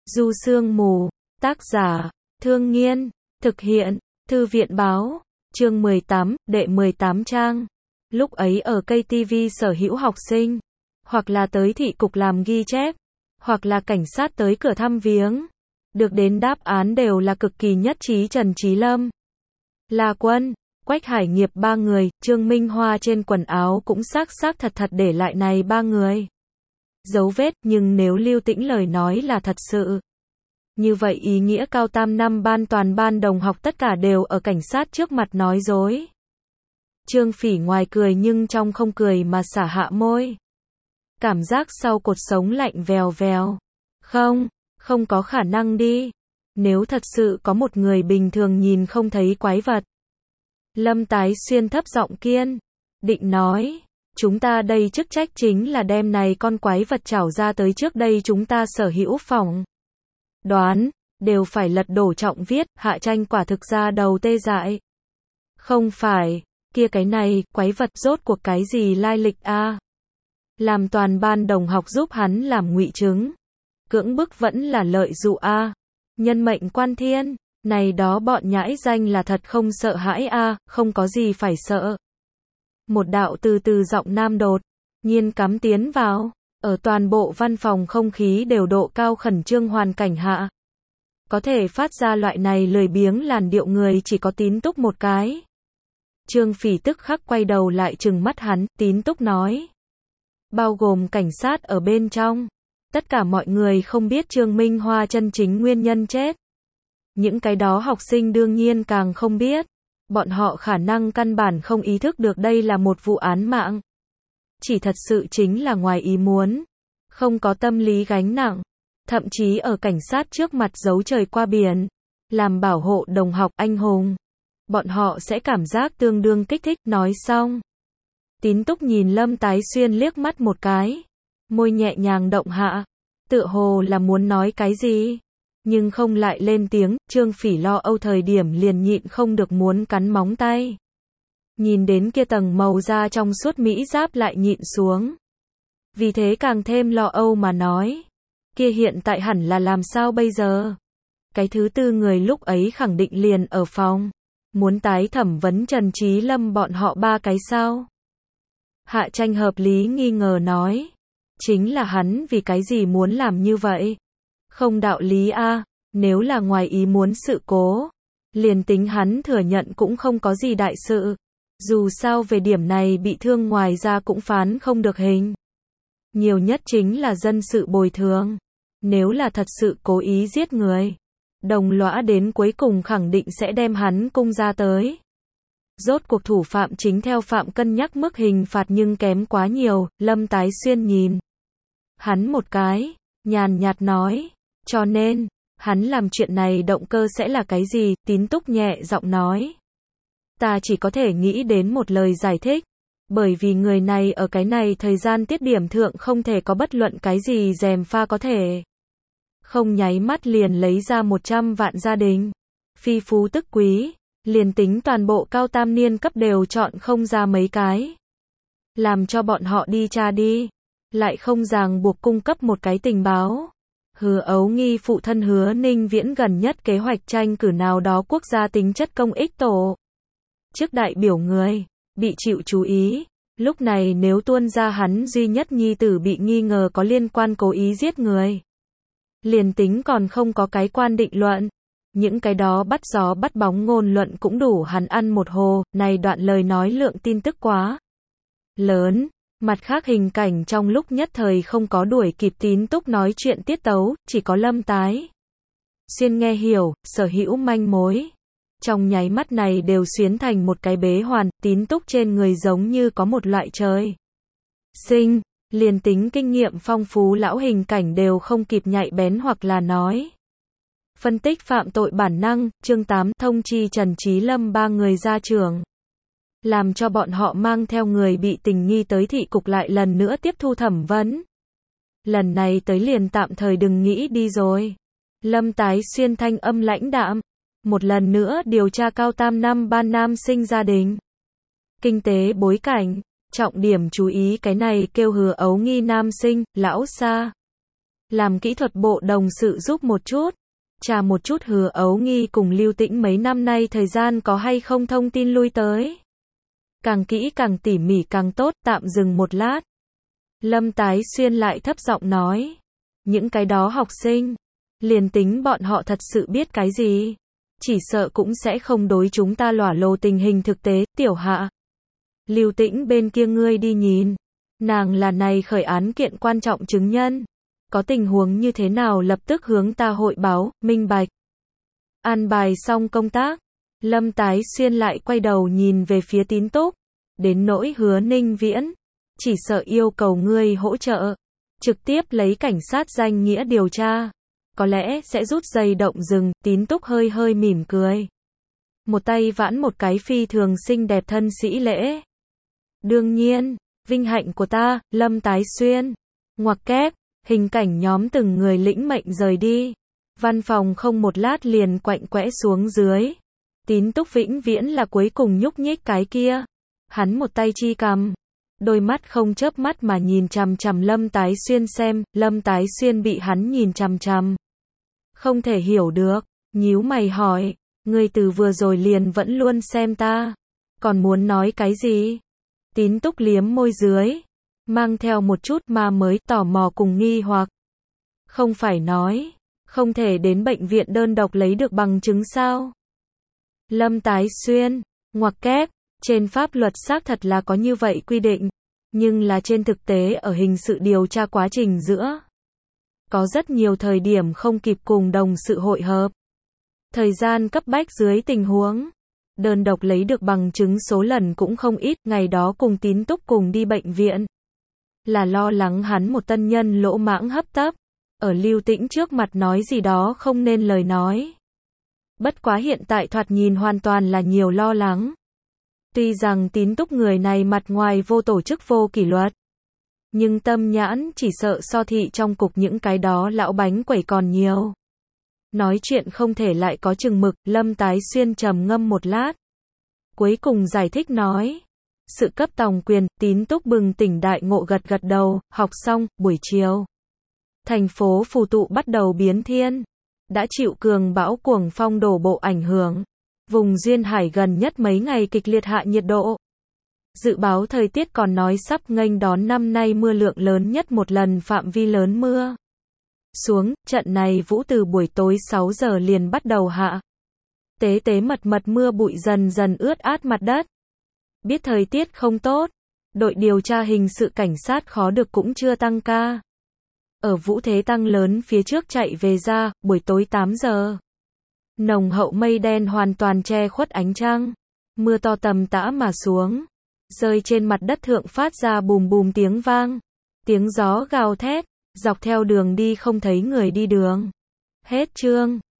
Du Sương Mù, tác giả, Thương Nghiên, thực hiện, Thư viện báo, chương 18, đệ 18 trang. Lúc ấy ở KTV sở hữu học sinh, hoặc là tới thị cục làm ghi chép, hoặc là cảnh sát tới cửa thăm viếng. Được đến đáp án đều là cực kỳ nhất trí. Trần Trí Lâm, La Quân, Quách Hải Nghiệp ba người, Trương Minh Hoa trên quần áo cũng xác thật để lại này ba người dấu vết, nhưng nếu Lưu Tĩnh lời nói là thật sự, như vậy ý nghĩa cao tam năm ban toàn ban đồng học tất cả đều ở cảnh sát trước mặt nói dối. Trương Phỉ ngoài cười nhưng trong không cười mà xả hạ môi. Cảm giác sau cột sống lạnh vèo vèo. Không có khả năng đi. Nếu thật sự có một người bình thường nhìn không thấy quái vật. Lâm Tái Xuyên thấp giọng kiên định nói, chúng ta đây chức trách chính là đem này con quái vật trảo ra tới trước đây chúng ta sở hữu phỏng đoán, đều phải lật đổ trọng viết, Hạ Tranh quả thực ra đầu tê dại. Không phải, kia cái này, quái vật rốt cuộc cái gì lai lịch a? Làm toàn ban đồng học giúp hắn làm ngụy chứng. Cưỡng bức vẫn là lợi dụ a. Nhân mệnh quan thiên, này đó bọn nhãi danh là thật không sợ hãi a, không có gì phải sợ. Một đạo từ giọng nam đột nhiên cắm tiến vào, ở toàn bộ văn phòng không khí đều độ cao khẩn trương hoàn cảnh hạ. Có thể phát ra loại này lười biếng làn điệu người chỉ có Tín Túc một cái. Trương Phỉ tức khắc quay đầu lại trừng mắt hắn, Tín Túc nói. Bao gồm cảnh sát ở bên trong. Tất cả mọi người không biết Trương Minh Hoa chân chính nguyên nhân chết. Những cái đó học sinh đương nhiên càng không biết. Bọn họ khả năng căn bản không ý thức được đây là một vụ án mạng. Chỉ thật sự chính là ngoài ý muốn. Không có tâm lý gánh nặng. Thậm chí ở cảnh sát trước mặt giấu trời qua biển. Làm bảo hộ đồng học anh hùng. Bọn họ sẽ cảm giác tương đương kích thích. Nói xong. Tín Túc nhìn Lâm Tái Xuyên liếc mắt một cái. Môi nhẹ nhàng động hạ. Tựa hồ là muốn nói cái gì. Nhưng không lại lên tiếng. Trương Phỉ lo âu thời điểm liền nhịn không được muốn cắn móng tay. Nhìn đến kia tầng màu da trong suốt mỹ giáp lại nhịn xuống. Vì thế càng thêm lo âu mà nói. Kia hiện tại hẳn là làm sao bây giờ? Cái thứ tư người lúc ấy khẳng định liền ở phòng. Muốn tái thẩm vấn Trần Trí Lâm bọn họ ba cái sao? Hạ Tranh hợp lý nghi ngờ nói. Chính là hắn vì cái gì muốn làm như vậy? Không đạo lý a, nếu là ngoài ý muốn sự cố. Liền tính hắn thừa nhận cũng không có gì đại sự. Dù sao về điểm này bị thương ngoài ra cũng phán không được hình. Nhiều nhất chính là dân sự bồi thường. Nếu là thật sự cố ý giết người. Đồng lõa đến cuối cùng khẳng định sẽ đem hắn cung ra tới. Rốt cuộc thủ phạm chính theo phạm cân nhắc mức hình phạt nhưng kém quá nhiều. Lâm Tái Xuyên nhìn hắn một cái, nhàn nhạt nói. Cho nên, hắn làm chuyện này động cơ sẽ là cái gì? Tín Túc nhẹ giọng nói. Ta chỉ có thể nghĩ đến một lời giải thích. Bởi vì người này ở cái này thời gian tiết điểm thượng không thể có bất luận cái gì gièm pha có thể. Không nháy mắt liền lấy ra 100 vạn gia đình. Phi phú tức quý. Liền tính toàn bộ cao tam niên cấp đều chọn không ra mấy cái. Làm cho bọn họ đi tra đi. Lại không ràng buộc cung cấp một cái tình báo. Hứa Ấu Nghi phụ thân Hứa Ninh Viễn gần nhất kế hoạch tranh cử nào đó quốc gia tính chất công ích tổ. Trước đại biểu người, bị chịu chú ý. Lúc này nếu tuôn ra hắn duy nhất nhi tử bị nghi ngờ có liên quan cố ý giết người. Liền tính còn không có cái quan định luận. Những cái đó bắt gió bắt bóng ngôn luận cũng đủ hắn ăn một hồ. Này đoạn lời nói lượng tin tức quá lớn. Mặt khác hình cảnh trong lúc nhất thời không có đuổi kịp Tín Túc nói chuyện tiết tấu, chỉ có Lâm Tái Xuyên nghe hiểu, sở hữu manh mối. Trong nháy mắt này đều xuyến thành một cái bế hoàn, Tín Túc trên người giống như có một loại trời sinh, liền tính kinh nghiệm phong phú lão hình cảnh đều không kịp nhạy bén hoặc là nói. Phân tích phạm tội bản năng, chương 8 thông chi Trần Trí Lâm ba người ra trường. Làm cho bọn họ mang theo người bị tình nghi tới thị cục lại lần nữa tiếp thu thẩm vấn. Lần này tới liền tạm thời đừng nghĩ đi rồi. Lâm Tái Xuyên thanh âm lãnh đạm. Một lần nữa điều tra cao tam năm ban nam sinh gia đình. Kinh tế bối cảnh. Trọng điểm chú ý cái này kêu Hứa Ấu Nghi nam sinh, lão xa. làm kỹ thuật bộ đồng sự giúp một chút. Tra một chút Hứa Ấu Nghi cùng Lưu Tĩnh mấy năm nay thời gian có hay không thông tin lui tới. Càng kỹ càng tỉ mỉ càng tốt, tạm dừng một lát. Lâm Tái Xuyên lại thấp giọng nói. Những cái đó học sinh, liền tính bọn họ thật sự biết cái gì, chỉ sợ cũng sẽ không đối chúng ta lỏa lồ tình hình thực tế, Tiểu Hạ. Lưu Tĩnh bên kia ngươi đi nhìn. Nàng là này khởi án kiện quan trọng chứng nhân. Có tình huống như thế nào lập tức hướng ta hội báo, minh bạch. An bài xong công tác, Lâm Tái Xuyên lại quay đầu nhìn về phía Tín Túc. Đến nỗi Hứa Ninh Viễn, chỉ sợ yêu cầu ngươi hỗ trợ. Trực tiếp lấy cảnh sát danh nghĩa điều tra. Có lẽ sẽ rút dây động rừng, Tín Túc hơi hơi mỉm cười. Một tay vãn một cái phi thường xinh đẹp thân sĩ lễ. Đương nhiên, vinh hạnh của ta, Lâm Tái Xuyên. Ngoặc kép, hình cảnh nhóm từng người lĩnh mệnh rời đi. Văn phòng không một lát liền quạnh quẽ xuống dưới. Tín Túc vĩnh viễn là cuối cùng nhúc nhích cái kia. Hắn một tay chi cầm. Đôi mắt không chớp mắt mà nhìn chằm chằm Lâm Tái Xuyên xem, Lâm Tái Xuyên bị hắn nhìn chằm chằm. Không thể hiểu được, nhíu mày hỏi, ngươi từ vừa rồi liền vẫn luôn xem ta. Còn muốn nói cái gì? Tín Túc liếm môi dưới, mang theo một chút mà mới tò mò cùng nghi hoặc. Không phải nói, không thể đến bệnh viện đơn độc lấy được bằng chứng sao? Lâm Tái Xuyên, ngoặc kép, trên pháp luật xác thật là có như vậy quy định, nhưng là trên thực tế ở hình sự điều tra quá trình giữa. Có rất nhiều thời điểm không kịp cùng đồng sự hội hợp. Thời gian cấp bách dưới tình huống. Đơn độc lấy được bằng chứng số lần cũng không ít, ngày đó cùng Tín Túc cùng đi bệnh viện. Là lo lắng hắn một tân nhân lỗ mãng hấp tấp. Ở Lưu Tĩnh trước mặt nói gì đó không nên lời nói. Bất quá hiện tại thoạt nhìn hoàn toàn là nhiều lo lắng. Tuy rằng Tín Túc người này mặt ngoài vô tổ chức vô kỷ luật. Nhưng tâm nhãn chỉ sợ so thị trong cục những cái đó lão bánh quẩy còn nhiều. Nói chuyện không thể lại có chừng mực, Lâm Tái Xuyên trầm ngâm một lát. Cuối cùng giải thích nói. Sự cấp tòng quyền, Tín Túc bừng tỉnh đại ngộ gật gật đầu, học xong, buổi chiều. Thành phố phù tụ bắt đầu biến thiên. Đã chịu cường bão cuồng phong đổ bộ ảnh hưởng. Vùng duyên hải gần nhất mấy ngày kịch liệt hạ nhiệt độ. Dự báo thời tiết còn nói sắp nghênh đón năm nay mưa lượng lớn nhất một lần phạm vi lớn mưa. Xuống, trận này vũ từ buổi tối 6 giờ liền bắt đầu hạ. Tế tế mật mật mưa bụi dần dần ướt át mặt đất. Biết thời tiết không tốt, đội điều tra hình sự cảnh sát khó được cũng chưa tăng ca. Ở vũ thế tăng lớn phía trước chạy về ra, buổi tối 8 giờ. Nồng hậu mây đen hoàn toàn che khuất ánh trăng. Mưa to tầm tã mà xuống. Rơi trên mặt đất thượng phát ra bùm bùm tiếng vang. Tiếng gió gào thét. Dọc theo đường đi không thấy người đi đường. Hết chương.